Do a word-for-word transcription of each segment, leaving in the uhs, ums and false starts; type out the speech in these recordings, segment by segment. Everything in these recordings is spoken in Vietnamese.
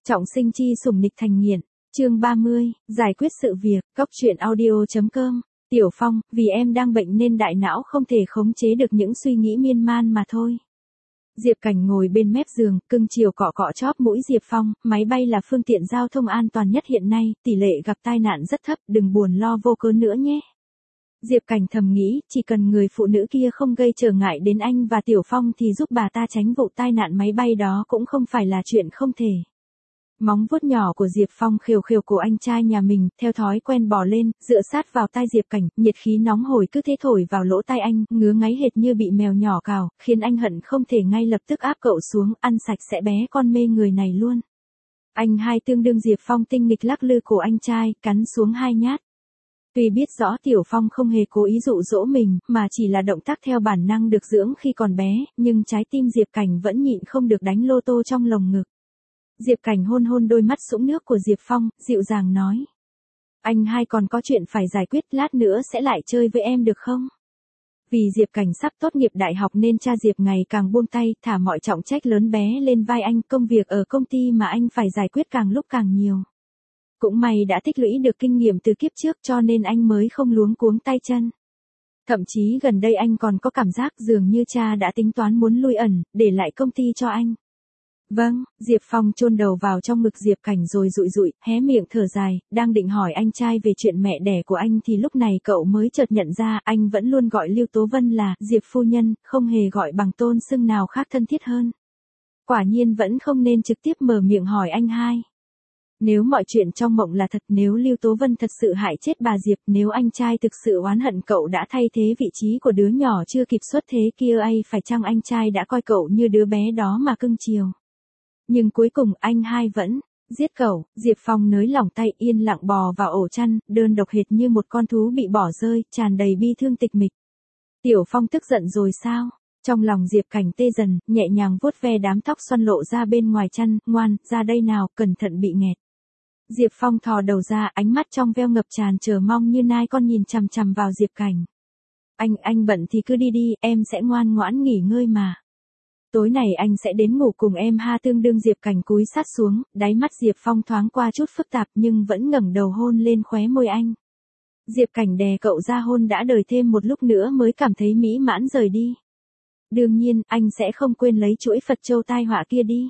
Trọng sinh chi sủng nịch thành nghiện. Chương ba mươi, giải quyết sự việc. Góc truyện audio chấm com. Tiểu Phong, vì em đang bệnh nên đại não không thể khống chế được những suy nghĩ miên man mà thôi. Diệp Cảnh ngồi bên mép giường, cưng chiều cọ cọ chóp mũi Diệp Phong, máy bay là phương tiện giao thông an toàn nhất hiện nay, tỷ lệ gặp tai nạn rất thấp, đừng buồn lo vô cớ nữa nhé. Diệp Cảnh thầm nghĩ, chỉ cần người phụ nữ kia không gây trở ngại đến anh và Tiểu Phong thì giúp bà ta tránh vụ tai nạn máy bay đó cũng không phải là chuyện không thể. Móng vuốt nhỏ của Diệp Phong khều khều cổ anh trai nhà mình, theo thói quen bò lên, dựa sát vào tai Diệp Cảnh, nhiệt khí nóng hổi cứ thế thổi vào lỗ tai anh, ngứa ngáy hệt như bị mèo nhỏ cào, khiến anh hận không thể ngay lập tức áp cậu xuống, ăn sạch sẽ bé con mê người này luôn. Anh hai tương đương Diệp Phong tinh nghịch lắc lư cổ anh trai, cắn xuống hai nhát. Tuy biết rõ Tiểu Phong không hề cố ý dụ dỗ mình, mà chỉ là động tác theo bản năng được dưỡng khi còn bé, nhưng trái tim Diệp Cảnh vẫn nhịn không được đánh lô tô trong lồng ngực. Diệp Cảnh hôn hôn đôi mắt sũng nước của Diệp Phong, dịu dàng nói. Anh hai còn có chuyện phải giải quyết, lát nữa sẽ lại chơi với em được không? Vì Diệp Cảnh sắp tốt nghiệp đại học nên cha Diệp ngày càng buông tay, thả mọi trọng trách lớn bé lên vai anh, công việc ở công ty mà anh phải giải quyết càng lúc càng nhiều. Cũng may đã tích lũy được kinh nghiệm từ kiếp trước cho nên anh mới không luống cuống tay chân. Thậm chí gần đây anh còn có cảm giác dường như cha đã tính toán muốn lui ẩn, để lại công ty cho anh. Vâng, Diệp Phong chôn đầu vào trong ngực Diệp Cảnh rồi dụi dụi, hé miệng thở dài, đang định hỏi anh trai về chuyện mẹ đẻ của anh thì lúc này cậu mới chợt nhận ra anh vẫn luôn gọi Lưu Tố Vân là Diệp phu nhân, không hề gọi bằng tôn xưng nào khác thân thiết hơn. Quả nhiên vẫn không nên trực tiếp mở miệng hỏi anh hai. Nếu mọi chuyện trong mộng là thật, nếu Lưu Tố Vân thật sự hại chết bà Diệp, nếu anh trai thực sự oán hận cậu đã thay thế vị trí của đứa nhỏ chưa kịp xuất thế kia ấy, phải chăng anh trai đã coi cậu như đứa bé đó mà cưng chiều. Nhưng cuối cùng anh hai vẫn giết cậu. Diệp Phong nới lỏng tay, yên lặng bò vào ổ chăn, đơn độc hệt như một con thú bị bỏ rơi, tràn đầy bi thương tịch mịch. Tiểu Phong tức giận rồi sao? Trong lòng Diệp Cảnh tê dần, nhẹ nhàng vuốt ve đám tóc xoăn lộ ra bên ngoài chăn, ngoan, ra đây nào, cẩn thận bị nghẹt. Diệp Phong thò đầu ra, ánh mắt trong veo ngập tràn chờ mong như nai con nhìn chằm chằm vào Diệp Cảnh. Anh, anh bận thì cứ đi đi, em sẽ ngoan ngoãn nghỉ ngơi mà. Tối này anh sẽ đến ngủ cùng em ha. Tương đương Diệp Cảnh cúi sát xuống, đáy mắt Diệp Phong thoáng qua chút phức tạp nhưng vẫn ngẩng đầu hôn lên khóe môi anh. Diệp Cảnh đè cậu ra hôn đã đời thêm một lúc nữa mới cảm thấy mỹ mãn rời đi. Đương nhiên, anh sẽ không quên lấy chuỗi Phật châu tai họa kia đi.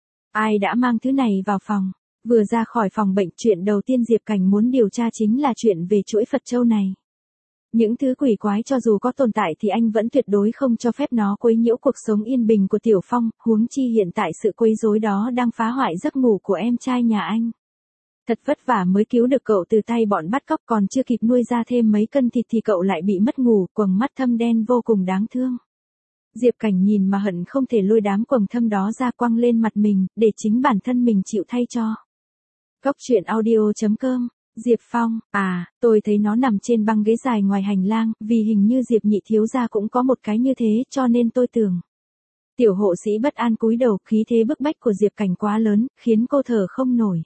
Ai đã mang thứ này vào phòng? Vừa ra khỏi phòng bệnh, chuyện đầu tiên Diệp Cảnh muốn điều tra chính là chuyện về chuỗi Phật châu này. Những thứ quỷ quái cho dù có tồn tại thì anh vẫn tuyệt đối không cho phép nó quấy nhiễu cuộc sống yên bình của Tiểu Phong, huống chi hiện tại sự quấy rối đó đang phá hoại giấc ngủ của em trai nhà anh. Thật vất vả mới cứu được cậu từ tay bọn bắt cóc, còn chưa kịp nuôi ra thêm mấy cân thịt thì cậu lại bị mất ngủ, quầng mắt thâm đen vô cùng đáng thương. Diệp Cảnh nhìn mà hận không thể lôi đám quầng thâm đó ra quăng lên mặt mình, để chính bản thân mình chịu thay cho. Góc truyện audio chấm com. Diệp Phong, à, tôi thấy nó nằm trên băng ghế dài ngoài hành lang, vì hình như Diệp nhị thiếu gia cũng có một cái như thế cho nên tôi tưởng. Tiểu hộ sĩ bất an cúi đầu, khí thế bức bách của Diệp Cảnh quá lớn, khiến cô thở không nổi.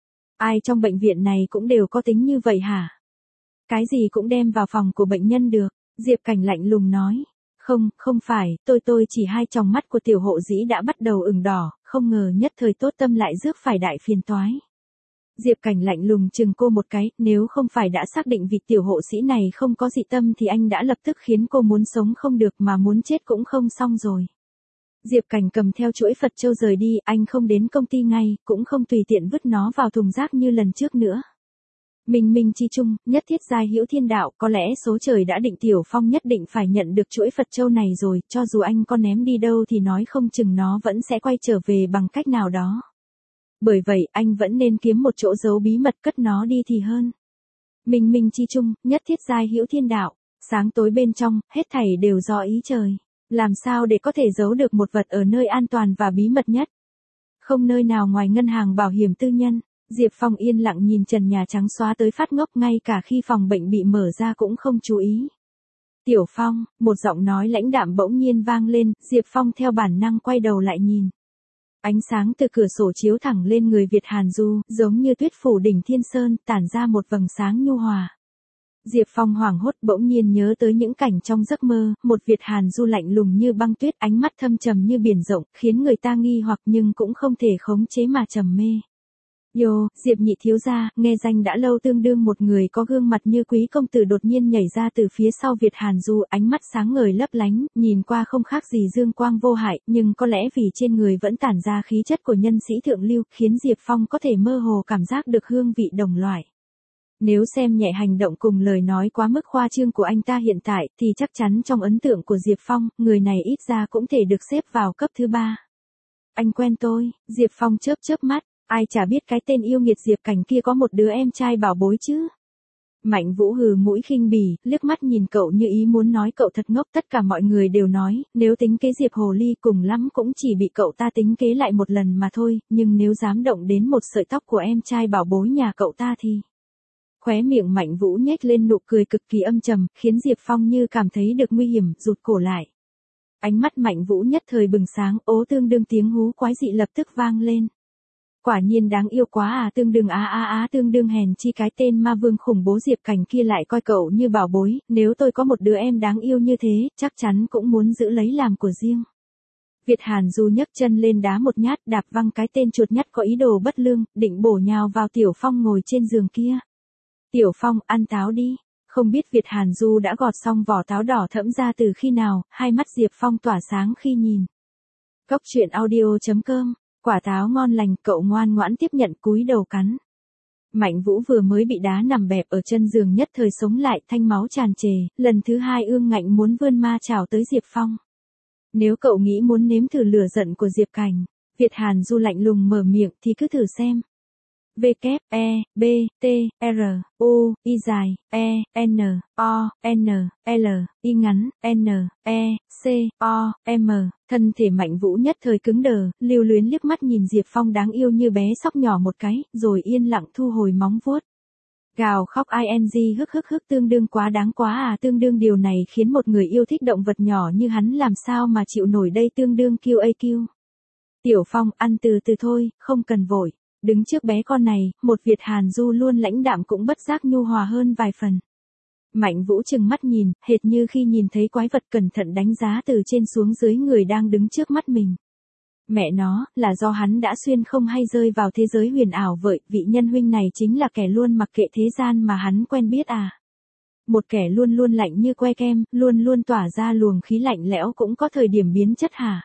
Ai trong bệnh viện này cũng đều có tính như vậy hả? Cái gì cũng đem vào phòng của bệnh nhân được, Diệp Cảnh lạnh lùng nói. Không, không phải, tôi tôi chỉ hai tròng mắt của tiểu hộ sĩ đã bắt đầu ửng đỏ, không ngờ nhất thời tốt tâm lại rước phải đại phiền toái. Diệp Cảnh lạnh lùng chừng cô một cái, nếu không phải đã xác định vị tiểu hộ sĩ này không có dị tâm thì anh đã lập tức khiến cô muốn sống không được mà muốn chết cũng không xong rồi. Diệp Cảnh cầm theo chuỗi Phật châu rời đi, anh không đến công ty ngay, cũng không tùy tiện vứt nó vào thùng rác như lần trước nữa. Minh minh chi chung, nhất thiết giai hữu thiên đạo, có lẽ số trời đã định Tiểu Phong nhất định phải nhận được chuỗi Phật châu này rồi, cho dù anh có ném đi đâu thì nói không chừng nó vẫn sẽ quay trở về bằng cách nào đó. Bởi vậy, anh vẫn nên kiếm một chỗ giấu bí mật cất nó đi thì hơn. Minh minh chi chung, nhất thiết giai hữu thiên đạo, sáng tối bên trong, hết thảy đều do ý trời. Làm sao để có thể giấu được một vật ở nơi an toàn và bí mật nhất? Không nơi nào ngoài ngân hàng bảo hiểm tư nhân. Diệp Phong yên lặng nhìn trần nhà trắng xóa tới phát ngốc, ngay cả khi phòng bệnh bị mở ra cũng không chú ý. Tiểu Phong, một giọng nói lãnh đạm bỗng nhiên vang lên, Diệp Phong theo bản năng quay đầu lại nhìn. Ánh sáng từ cửa sổ chiếu thẳng lên người Việt Hàn Du, giống như tuyết phủ đỉnh Thiên Sơn, tản ra một vầng sáng nhu hòa. Diệp Phong hoảng hốt bỗng nhiên nhớ tới những cảnh trong giấc mơ, một Việt Hàn Du lạnh lùng như băng tuyết, ánh mắt thâm trầm như biển rộng, khiến người ta nghi hoặc nhưng cũng không thể khống chế mà trầm mê. Yo, Diệp nhị thiếu gia, nghe danh đã lâu tương đương một người có gương mặt như quý công tử đột nhiên nhảy ra từ phía sau Việt Hàn Du, ánh mắt sáng ngời lấp lánh, nhìn qua không khác gì dương quang vô hại, nhưng có lẽ vì trên người vẫn tản ra khí chất của nhân sĩ thượng lưu, khiến Diệp Phong có thể mơ hồ cảm giác được hương vị đồng loại. Nếu xem nhẹ hành động cùng lời nói quá mức khoa trương của anh ta hiện tại, thì chắc chắn trong ấn tượng của Diệp Phong, người này ít ra cũng thể được xếp vào cấp thứ ba. Anh quen tôi, Diệp Phong chớp chớp mắt. Ai chả biết cái tên yêu nghiệt Diệp Cảnh kia có một đứa em trai bảo bối chứ. Mạnh Vũ hừ mũi khinh bỉ, liếc mắt nhìn cậu như ý muốn nói cậu thật ngốc. Tất cả mọi người đều nói, nếu tính kế Diệp Hồ Ly cùng lắm cũng chỉ bị cậu ta tính kế lại một lần mà thôi, nhưng nếu dám động đến một sợi tóc của em trai bảo bối nhà cậu ta thì... Khóe miệng Mạnh Vũ nhếch lên nụ cười cực kỳ âm trầm, khiến Diệp Phong như cảm thấy được nguy hiểm, rụt cổ lại. Ánh mắt Mạnh Vũ nhất thời bừng sáng, ố tương đương tiếng hú quái dị lập tức vang lên. Quả nhiên đáng yêu quá à, tương đương á á á tương đương hèn chi cái tên ma vương khủng bố Diệp Cảnh kia lại coi cậu như bảo bối, nếu tôi có một đứa em đáng yêu như thế, chắc chắn cũng muốn giữ lấy làm của riêng. Việt Hàn Du nhấc chân lên đá một nhát, đạp văng cái tên chuột nhắt có ý đồ bất lương, định bổ nhào vào Tiểu Phong ngồi trên giường kia. Tiểu Phong, ăn táo đi. Không biết Việt Hàn Du đã gọt xong vỏ táo đỏ thẫm ra từ khi nào, hai mắt Diệp Phong tỏa sáng khi nhìn. Cốc truyện audio chấm com. Quả táo ngon lành, cậu ngoan ngoãn tiếp nhận cúi đầu cắn. Mạnh Vũ vừa mới bị đá nằm bẹp ở chân giường nhất thời sống lại, thanh máu tràn trề, lần thứ hai ương ngạnh muốn vươn ma chảo tới Diệp Phong. Nếu cậu nghĩ muốn nếm thử lửa giận của Diệp Cảnh, Việt Hàn Du lạnh lùng mở miệng thì cứ thử xem. W, E, B, T, R, U, I dài, E, N, O, N, L, I ngắn, N, E, C, O, M, thân thể Mạnh Vũ nhất thời cứng đờ, lưu luyến liếc mắt nhìn Diệp Phong đáng yêu như bé sóc nhỏ một cái, rồi yên lặng thu hồi móng vuốt. Gào khóc ing hức hức hức tương đương quá đáng quá à, tương đương điều này khiến một người yêu thích động vật nhỏ như hắn làm sao mà chịu nổi đây, tương đương Q A Q. Tiểu Phong, ăn từ từ thôi, không cần vội. Đứng trước bé con này, một Việt Hàn Du luôn lãnh đạm cũng bất giác nhu hòa hơn vài phần. Mạnh Vũ trừng mắt nhìn, hệt như khi nhìn thấy quái vật cẩn thận đánh giá từ trên xuống dưới người đang đứng trước mắt mình. Mẹ nó, là do hắn đã xuyên không hay rơi vào thế giới huyền ảo vậy, vị nhân huynh này chính là kẻ luôn mặc kệ thế gian mà hắn quen biết à. Một kẻ luôn luôn lạnh như que kem, luôn luôn tỏa ra luồng khí lạnh lẽo cũng có thời điểm biến chất hả?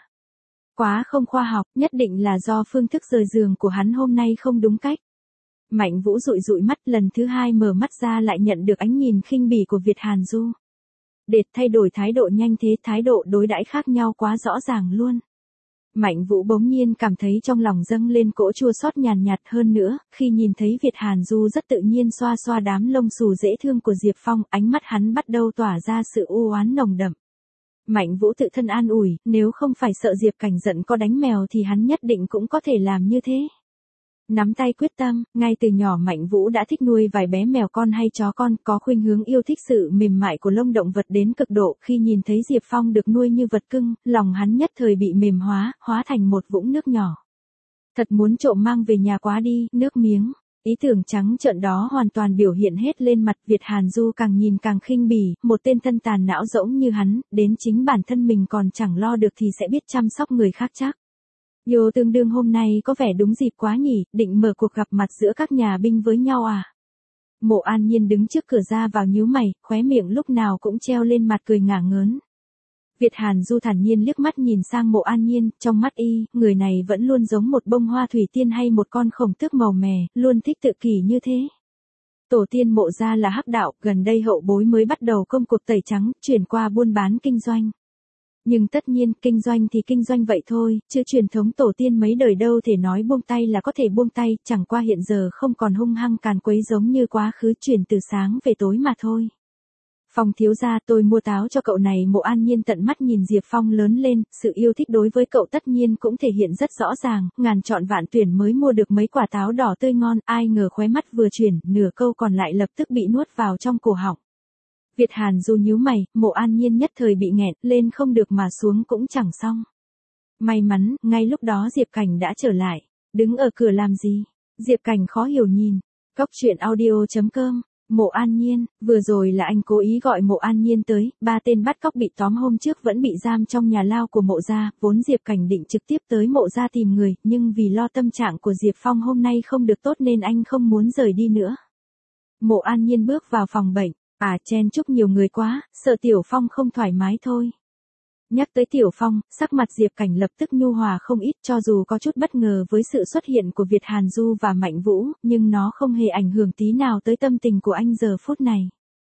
Quá không khoa học, nhất định là do phương thức rời giường của hắn hôm nay không đúng cách. Mạnh Vũ dụi dụi mắt, lần thứ hai mở mắt ra lại nhận được ánh nhìn khinh bỉ của Việt Hàn Du. Đệt thay đổi thái độ nhanh thế, thái độ đối đãi khác nhau quá rõ ràng luôn. Mạnh Vũ bỗng nhiên cảm thấy trong lòng dâng lên cỗ chua xót nhàn nhạt hơn nữa, khi nhìn thấy Việt Hàn Du rất tự nhiên xoa xoa đám lông xù dễ thương của Diệp Phong, ánh mắt hắn bắt đầu tỏa ra sự u oán nồng đậm. Mạnh Vũ tự thân an ủi, nếu không phải sợ Diệp Cảnh giận có đánh mèo thì hắn nhất định cũng có thể làm như thế. Nắm tay quyết tâm, ngay từ nhỏ Mạnh Vũ đã thích nuôi vài bé mèo con hay chó con, có khuynh hướng yêu thích sự mềm mại của lông động vật đến cực độ, khi nhìn thấy Diệp Phong được nuôi như vật cưng, lòng hắn nhất thời bị mềm hóa, hóa thành một vũng nước nhỏ. Thật muốn trộm mang về nhà quá đi, nước miếng. Ý tưởng trắng trợn đó hoàn toàn biểu hiện hết lên mặt Việt Hàn Du, càng nhìn càng khinh bỉ, một tên thân tàn não rỗng như hắn, đến chính bản thân mình còn chẳng lo được thì sẽ biết chăm sóc người khác chắc. Yo, tương đương hôm nay có vẻ đúng dịp quá nhỉ, định mở cuộc gặp mặt giữa các nhà binh với nhau à? Mộ An Nhiên đứng trước cửa ra vào nhíu mày, khóe miệng lúc nào cũng treo lên mặt cười ngả ngớn. Việt Hàn Du thản nhiên liếc mắt nhìn sang Mộ An Nhiên, trong mắt y, người này vẫn luôn giống một bông hoa thủy tiên hay một con khổng tước màu mè, luôn thích tự kỷ như thế. Tổ tiên Mộ gia là hắc đạo, gần đây hậu bối mới bắt đầu công cuộc tẩy trắng, chuyển qua buôn bán kinh doanh. Nhưng tất nhiên, kinh doanh thì kinh doanh vậy thôi, chứ truyền thống tổ tiên mấy đời đâu thể nói buông tay là có thể buông tay, chẳng qua hiện giờ không còn hung hăng càn quấy giống như quá khứ, chuyển từ sáng về tối mà thôi. Phong thiếu gia, tôi mua táo cho cậu này. Mộ An Nhiên tận mắt nhìn Diệp Phong lớn lên, sự yêu thích đối với cậu tất nhiên cũng thể hiện rất rõ ràng, ngàn chọn vạn tuyển mới mua được mấy quả táo đỏ tươi ngon, ai ngờ khóe mắt vừa chuyển, nửa câu còn lại lập tức bị nuốt vào trong cổ họng. Việt Hàn Du nhíu mày, Mộ An Nhiên nhất thời bị nghẹn, lên không được mà xuống cũng chẳng xong. May mắn, ngay lúc đó Diệp Cảnh đã trở lại, đứng ở cửa làm gì? Diệp Cảnh khó hiểu nhìn. Cốc truyện audio chấm com Mộ An Nhiên, vừa rồi là anh cố ý gọi Mộ An Nhiên tới, ba tên bắt cóc bị tóm hôm trước vẫn bị giam trong nhà lao của Mộ gia, vốn Diệp Cảnh định trực tiếp tới Mộ gia tìm người, nhưng vì lo tâm trạng của Diệp Phong hôm nay không được tốt nên anh không muốn rời đi nữa. Mộ An Nhiên bước vào phòng bệnh, à chen chúc nhiều người quá, sợ Tiểu Phong không thoải mái thôi. Nhắc tới Tiểu Phong, sắc mặt Diệp Cảnh lập tức nhu hòa không ít, cho dù có chút bất ngờ với sự xuất hiện của Việt Hàn Du và Mạnh Vũ, nhưng nó không hề ảnh hưởng tí nào tới tâm tình của anh giờ phút này.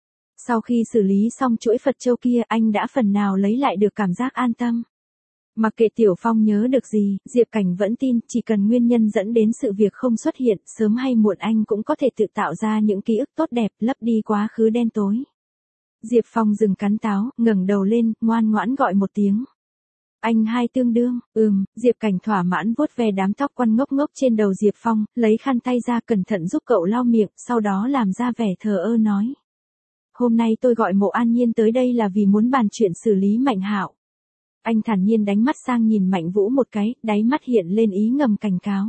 Sau khi xử lý xong chuỗi Phật châu kia, anh đã phần nào lấy lại được cảm giác an tâm. Mặc kệ Tiểu Phong nhớ được gì, Diệp Cảnh vẫn tin, chỉ cần nguyên nhân dẫn đến sự việc không xuất hiện, sớm hay muộn anh cũng có thể tự tạo ra những ký ức tốt đẹp, lấp đi quá khứ đen tối. Diệp Phong dừng cắn táo, ngẩng đầu lên, ngoan ngoãn gọi một tiếng. Anh hai tương đương, ừm, Diệp Cảnh thỏa mãn vuốt ve đám tóc quăn ngốc ngốc trên đầu Diệp Phong, lấy khăn tay ra cẩn thận giúp cậu lau miệng, sau đó làm ra vẻ thờ ơ nói. Hôm nay tôi gọi Mộ An Nhiên tới đây là vì muốn bàn chuyện xử lý Mạnh Hạo. Anh thản nhiên đánh mắt sang nhìn Mạnh Vũ một cái, đáy mắt hiện lên ý ngầm cảnh cáo.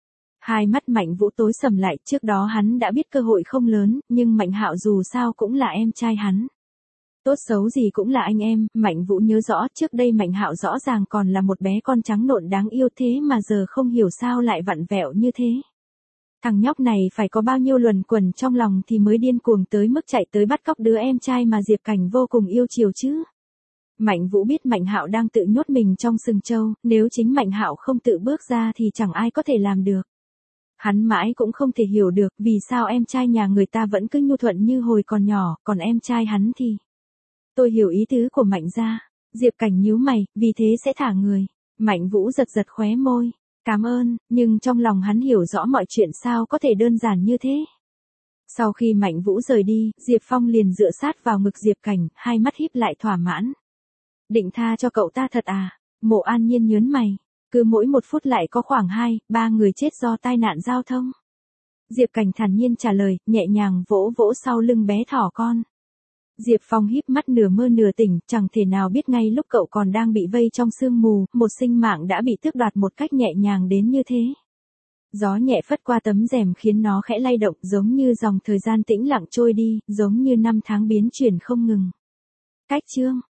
Hai mắt Mạnh Vũ tối sầm lại, trước đó hắn đã biết cơ hội không lớn, nhưng Mạnh Hạo dù sao cũng là em trai hắn. Tốt xấu gì cũng là anh em, Mạnh Vũ nhớ rõ trước đây Mạnh Hạo rõ ràng còn là một bé con trắng nộn đáng yêu thế mà giờ không hiểu sao lại vặn vẹo như thế. Thằng nhóc này phải có bao nhiêu luẩn quẩn trong lòng thì mới điên cuồng tới mức chạy tới bắt cóc đứa em trai mà Diệp Cảnh vô cùng yêu chiều chứ. Mạnh Vũ biết Mạnh Hạo đang tự nhốt mình trong sừng trâu, nếu chính Mạnh Hạo không tự bước ra thì chẳng ai có thể làm được. Hắn mãi cũng không thể hiểu được vì sao em trai nhà người ta vẫn cứ nhu thuận như hồi còn nhỏ, còn em trai hắn thì... Tôi hiểu ý tứ của Mạnh gia. Diệp Cảnh nhíu mày, vì thế sẽ thả người. Mạnh Vũ giật giật khóe môi. Cảm ơn, nhưng trong lòng hắn hiểu rõ mọi chuyện sao có thể đơn giản như thế. Sau khi Mạnh Vũ rời đi, Diệp Phong liền dựa sát vào ngực Diệp Cảnh, hai mắt híp lại thỏa mãn. Định tha cho cậu ta thật à? Mộ An Nhiên nhớn mày. Cứ mỗi một phút lại có khoảng hai, ba người chết do tai nạn giao thông. Diệp Cảnh thản nhiên trả lời, nhẹ nhàng vỗ vỗ sau lưng bé thỏ con. Diệp Phong híp mắt nửa mơ nửa tỉnh, chẳng thể nào biết ngay lúc cậu còn đang bị vây trong sương mù, một sinh mạng đã bị tước đoạt một cách nhẹ nhàng đến như thế. Gió nhẹ phất qua tấm rèm khiến nó khẽ lay động, giống như dòng thời gian tĩnh lặng trôi đi, giống như năm tháng biến chuyển không ngừng. Cách chương